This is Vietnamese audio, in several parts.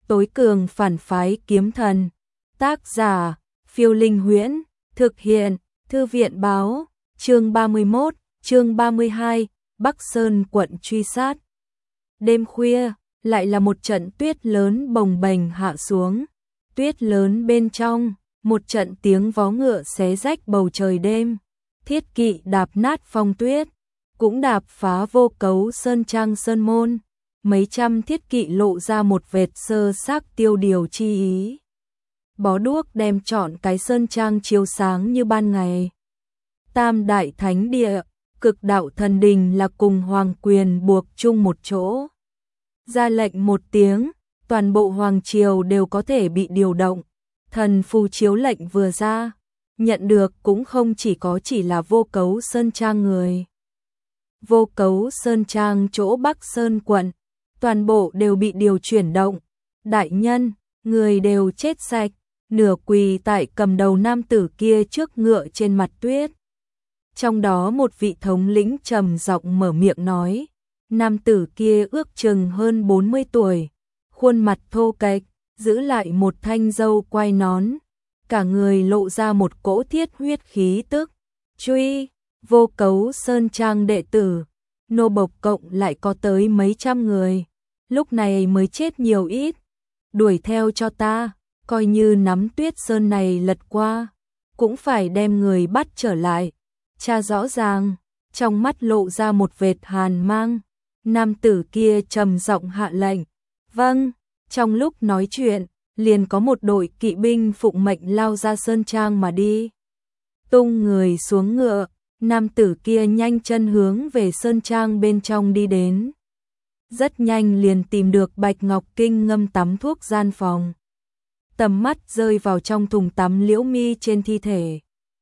tối cường phản phái kiếm thần. Tác giả, Phiêu Linh Huyễn, thực hiện, Thư viện báo, chương 31, chương 32, Bắc Sơn quận truy sát. Đêm khuya, lại là một trận tuyết lớn bồng bềnh hạ xuống. Tuyết lớn bên trong, một trận tiếng vó ngựa xé rách bầu trời đêm. Thiết kỵ đạp nát phong tuyết, cũng đạp phá vô cấu sơn trang sơn môn. Mấy trăm thiết kỵ lộ ra một vệt sơ xác tiêu điều chi ý. Bó đuốc đem trọn cái sơn trang chiếu sáng như ban ngày. Tam đại thánh địa, cực đạo thần đình là cùng hoàng quyền buộc chung một chỗ. Ra lệnh một tiếng, toàn bộ hoàng triều đều có thể bị điều động. Thần phù chiếu lệnh vừa ra, nhận được cũng không chỉ là vô cấu sơn trang người. Vô cấu sơn trang chỗ Bắc Sơn quận, toàn bộ đều bị điều chuyển động. Đại nhân, người đều chết sạch, nửa quỳ tại cầm đầu nam tử kia trước ngựa trên mặt tuyết. Trong đó một vị thống lĩnh trầm giọng mở miệng nói, nam tử kia ước chừng hơn 40 tuổi, khuôn mặt thô kệch, giữ lại một thanh râu quai nón, cả người lộ ra một cỗ thiết huyết khí tức. Truy, vô cấu sơn trang đệ tử, nô bộc cộng lại có tới mấy trăm người, lúc này mới chết nhiều ít. Đuổi theo cho ta, coi như nắm tuyết sơn này lật qua, cũng phải đem người bắt trở lại. Cha rõ ràng, trong mắt lộ ra một vệt hàn mang. Nam tử kia trầm giọng hạ lệnh. Vâng, trong lúc nói chuyện, liền có một đội kỵ binh phụng mệnh lao ra sơn trang mà đi. Tung người xuống ngựa, nam tử kia nhanh chân hướng về sơn trang bên trong đi đến. Rất nhanh liền tìm được Bạch Ngọc Kinh ngâm tắm thuốc gian phòng. Tầm mắt rơi vào trong thùng tắm Liễu Mi trên thi thể.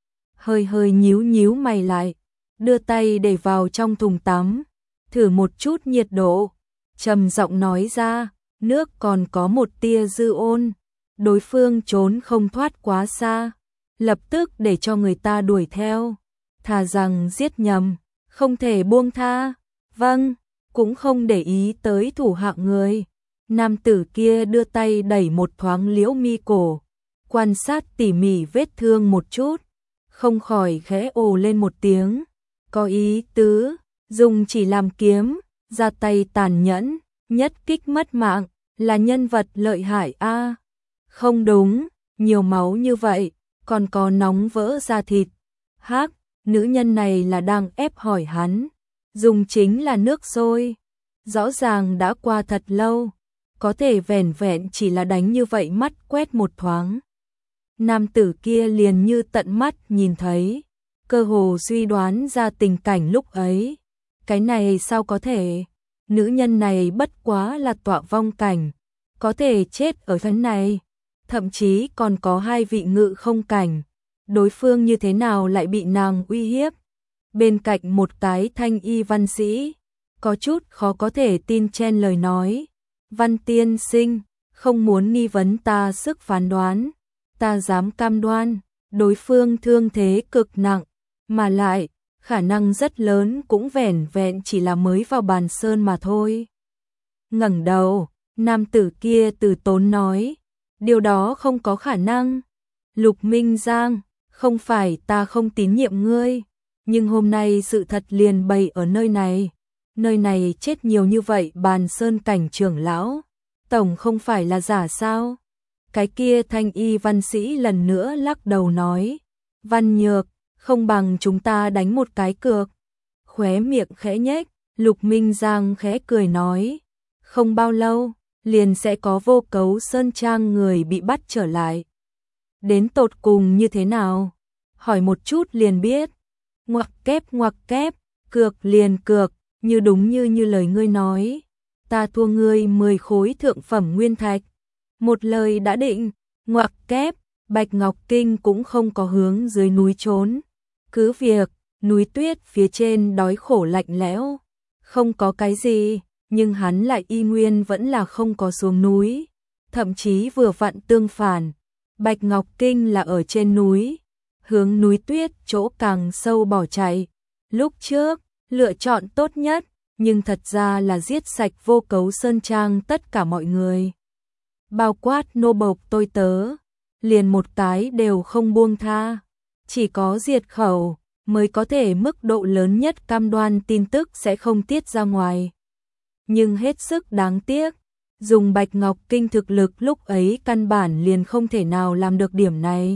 Hơi nhíu mày lại, đưa tay để vào trong thùng tắm, thử một chút nhiệt độ, trầm giọng nói ra, nước còn có một tia dư ôn, đối phương trốn không thoát quá xa, lập tức để cho người ta đuổi theo, thà rằng giết nhầm, không thể buông tha. Vâng, cũng không để ý tới thủ hạ người. Nam tử kia đưa tay đẩy một thoáng Liễu Mi cổ, quan sát tỉ mỉ vết thương một chút, không khỏi khẽ ồ lên một tiếng. Có ý tứ, dùng chỉ làm kiếm, ra tay tàn nhẫn, nhất kích mất mạng, là nhân vật lợi hại a. Không đúng, nhiều máu như vậy, còn có nóng vỡ da thịt. Hắc, nữ nhân này là đang ép hỏi hắn, dùng chính là nước sôi. Rõ ràng đã qua thật lâu, có thể vẻn vẹn chỉ là đánh như vậy mắt quét một thoáng. Nam tử kia liền như tận mắt nhìn thấy, cơ hồ suy đoán ra tình cảnh lúc ấy. Cái này sao có thể? Nữ nhân này bất quá là tọa vong cảnh, có thể chết ở thân này. Thậm chí còn có hai vị ngự không cảnh, đối phương như thế nào lại bị nàng uy hiếp? Bên cạnh một cái thanh y văn sĩ, có chút khó có thể tin chen lời nói. Văn tiên sinh, không muốn nghi vấn ta sức phán đoán, ta dám cam đoan, đối phương thương thế cực nặng, mà lại, khả năng rất lớn cũng vẻn vẹn chỉ là mới vào bàn sơn mà thôi. Ngẩng đầu, nam tử kia từ tốn nói, điều đó không có khả năng. Lục Minh Giang, không phải ta không tín nhiệm ngươi, nhưng hôm nay sự thật liền bày ở nơi này chết nhiều như vậy bàn sơn cảnh trưởng lão, tổng không phải là giả sao? Cái kia thanh y văn sĩ lần nữa lắc đầu nói, Văn Nhược, không bằng chúng ta đánh một cái cược. Khóe miệng khẽ nhếch, Lục Minh Giang khẽ cười nói, không bao lâu, liền sẽ có vô cấu sơn trang người bị bắt trở lại. Đến tột cùng như thế nào? Hỏi một chút liền biết. Ngoặc kép, cược liền cược, như đúng như lời ngươi nói. Ta thua ngươi 10 khối thượng phẩm nguyên thạch. Một lời đã định, ngoặc kép, Bạch Ngọc Kinh cũng không có hướng dưới núi trốn. Cứ việc, núi tuyết phía trên đói khổ lạnh lẽo, không có cái gì, nhưng hắn lại y nguyên vẫn là không có xuống núi. Thậm chí vừa vặn tương phản, Bạch Ngọc Kinh là ở trên núi, hướng núi tuyết chỗ càng sâu bỏ chạy. Lúc trước, lựa chọn tốt nhất, nhưng thật ra là giết sạch vô cấu sơn trang tất cả mọi người. bao quát nô bộc tôi tớ, liền một cái đều không buông tha, chỉ có diệt khẩu mới có thể mức độ lớn nhất cam đoan tin tức sẽ không tiết ra ngoài. Nhưng hết sức đáng tiếc, dùng Bạch Ngọc Kinh thực lực lúc ấy căn bản liền không thể nào làm được điểm này.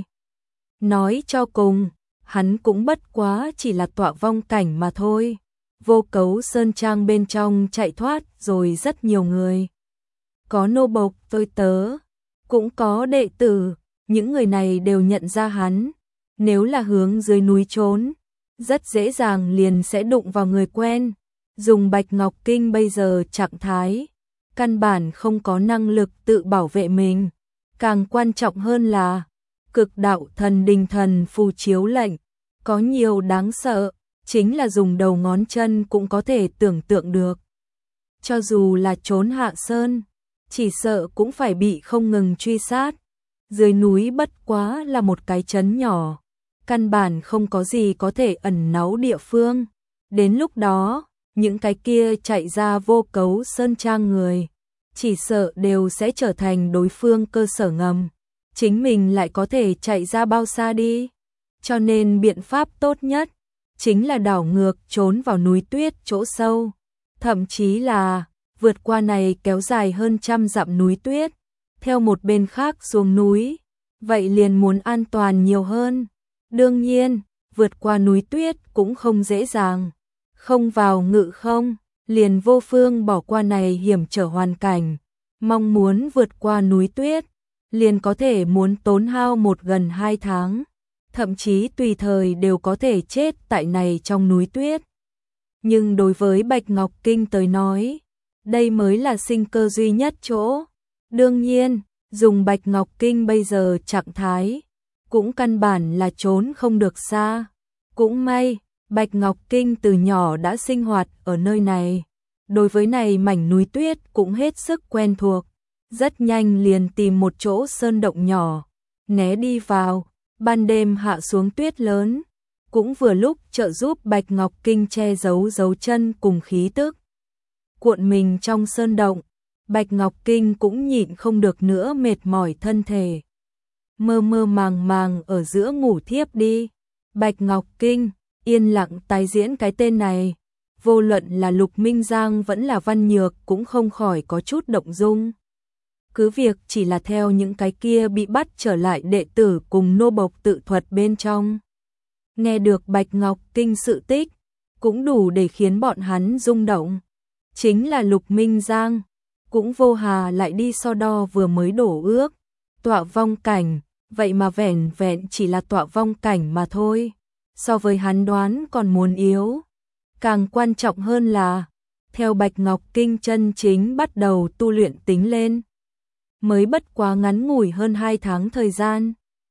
Nói cho cùng, hắn cũng bất quá chỉ là tọa vong cảnh mà thôi. Vô Cấu Sơn Trang bên trong chạy thoát rồi rất nhiều người. Có nô bộc tôi tớ, cũng có đệ tử, những người này đều nhận ra hắn. Nếu là hướng dưới núi trốn, rất dễ dàng liền sẽ đụng vào người quen. Dùng Bạch Ngọc Kinh bây giờ trạng thái, căn bản không có năng lực tự bảo vệ mình. Càng quan trọng hơn là, cực đạo thần đình thần phù chiếu lệnh, có nhiều đáng sợ, chính là dùng đầu ngón chân cũng có thể tưởng tượng được. Cho dù là trốn hạ sơn, chỉ sợ cũng phải bị không ngừng truy sát. Dưới núi bất quá là một cái trấn nhỏ, căn bản không có gì có thể ẩn náu địa phương. Đến lúc đó, những cái kia chạy ra Vô Cấu Sơn Trang người, chỉ sợ đều sẽ trở thành đối phương cơ sở ngầm. Chính mình lại có thể chạy ra bao xa đi. Cho nên biện pháp tốt nhất chính là đảo ngược trốn vào núi tuyết chỗ sâu, thậm chí là vượt qua này kéo dài hơn 100 dặm núi tuyết, theo một bên khác xuống núi, vậy liền muốn an toàn nhiều hơn. Đương nhiên, vượt qua núi tuyết cũng không dễ dàng, không vào ngự không, liền vô phương bỏ qua này hiểm trở hoàn cảnh, mong muốn vượt qua núi tuyết, liền có thể muốn tốn hao gần 2 tháng. Thậm chí tùy thời đều có thể chết tại này trong núi tuyết. Nhưng đối với Bạch Ngọc Kinh tới nói, đây mới là sinh cơ duy nhất chỗ. Đương nhiên, dùng Bạch Ngọc Kinh bây giờ trạng thái, cũng căn bản là trốn không được xa. Cũng may, Bạch Ngọc Kinh từ nhỏ đã sinh hoạt ở nơi này. Đối với này mảnh núi tuyết cũng hết sức quen thuộc. Rất nhanh liền tìm một chỗ sơn động nhỏ, né đi vào. Ban đêm hạ xuống tuyết lớn, cũng vừa lúc trợ giúp Bạch Ngọc Kinh che giấu dấu chân cùng khí tức. Cuộn mình trong sơn động, Bạch Ngọc Kinh cũng nhịn không được nữa mệt mỏi thân thể. Mơ mơ màng màng ở giữa ngủ thiếp đi. Bạch Ngọc Kinh, yên lặng tái diễn cái tên này. Vô luận là Lục Minh Giang vẫn là Văn Nhược cũng không khỏi có chút động dung. Cứ việc chỉ là theo những cái kia bị bắt trở lại đệ tử cùng nô bộc tự thuật bên trong. Nghe được Bạch Ngọc Kinh sự tích, cũng đủ để khiến bọn hắn rung động. Chính là Lục Minh Giang, cũng vô hà lại đi so đo vừa mới đổ ước. Tọa vong cảnh, vậy mà vẻn vẹn chỉ là tọa vong cảnh mà thôi. So với hắn đoán còn muốn yếu. Càng quan trọng hơn là, theo Bạch Ngọc Kinh chân chính bắt đầu tu luyện tính lên. Mới bất quá ngắn ngủi hơn 2 tháng thời gian.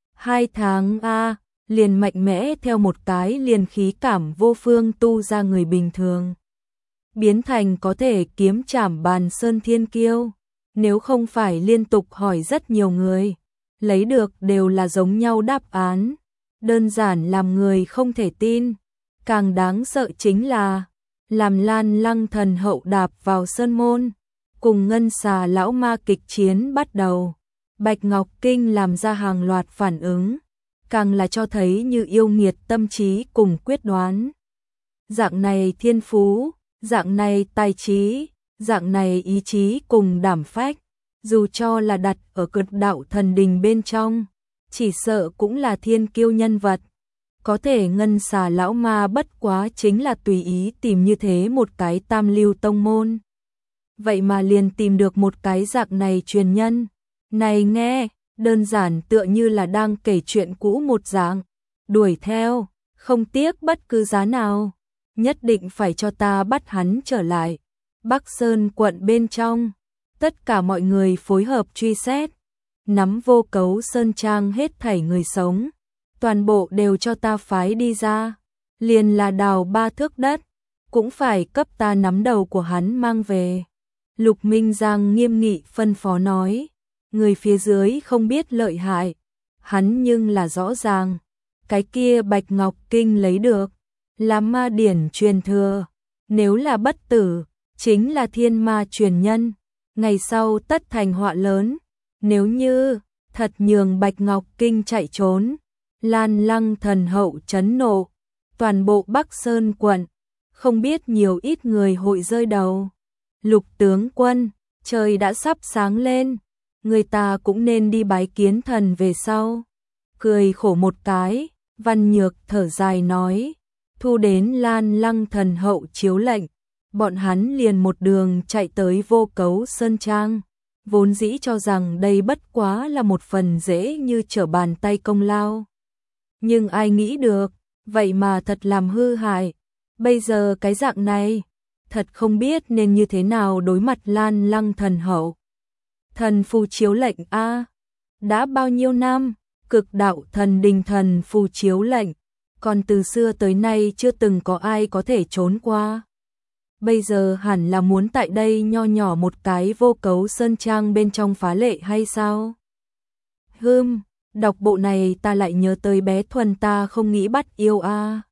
2 tháng liền mạnh mẽ theo một cái liền khí cảm vô phương tu ra người bình thường. Biến thành có thể kiếm trảm bàn sơn thiên kiêu. Nếu không phải liên tục hỏi rất nhiều người, lấy được đều là giống nhau đáp án. Đơn giản làm người không thể tin. Càng đáng sợ chính là, làm Lan Lăng thần hậu đạp vào sơn môn. Cùng Ngân Xà lão ma kịch chiến bắt đầu, Bạch Ngọc Kinh làm ra hàng loạt phản ứng, càng là cho thấy như yêu nghiệt tâm trí cùng quyết đoán. Dạng này thiên phú, dạng này tài trí, dạng này ý chí cùng đảm phách, dù cho là đặt ở cực đạo thần đình bên trong, chỉ sợ cũng là thiên kiêu nhân vật. Có thể Ngân Xà lão ma bất quá chính là tùy ý tìm như thế một cái tam lưu tông môn. Vậy mà liền tìm được một cái dạng này truyền nhân. Này nghe, đơn giản tựa như là đang kể chuyện cũ một dạng. Đuổi theo, không tiếc bất cứ giá nào. Nhất định phải cho ta bắt hắn trở lại. Bắc Sơn quận bên trong, tất cả mọi người phối hợp truy xét. Nắm Vô Cấu Sơn Trang hết thảy người sống. Toàn bộ đều cho ta phái đi ra. Liền là đào 3 thước đất, cũng phải cấp ta nắm đầu của hắn mang về. Lục Minh Giang nghiêm nghị phân phó nói, người phía dưới không biết lợi hại, hắn nhưng là rõ ràng, cái kia Bạch Ngọc Kinh lấy được, là ma điển truyền thừa, nếu là bất tử, chính là thiên ma truyền nhân, ngày sau tất thành họa lớn, Nếu như thật nhường Bạch Ngọc Kinh chạy trốn, Lan Lăng thần hậu chấn nộ, toàn bộ Bắc Sơn quận, không biết nhiều ít người hội rơi đầu. Lục tướng quân, trời đã sắp sáng lên, người ta cũng nên đi bái kiến thần về sau. Cười khổ một cái, Văn Nhược thở dài nói, thu đến Lan Lăng thần hậu chiếu lệnh, bọn hắn liền một đường chạy tới Vô Cấu Sơn Trang, vốn dĩ cho rằng đây bất quá là một phần dễ như trở bàn tay công lao. Nhưng ai nghĩ được, vậy mà thật làm hư hại, bây giờ cái dạng này, thật không biết nên như thế nào đối mặt Lan Lăng thần hậu. Thần phù chiếu lệnh a, đã bao nhiêu năm, Cực Đạo Thần Đình thần phù chiếu lệnh, còn từ xưa tới nay chưa từng có ai có thể trốn qua. Bây giờ hẳn là muốn tại đây nho nhỏ một cái Vô Cấu Sơn Trang bên trong phá lệ hay sao? Đọc bộ này ta lại nhớ tới bé Thuần ta không nghĩ bắt yêu a.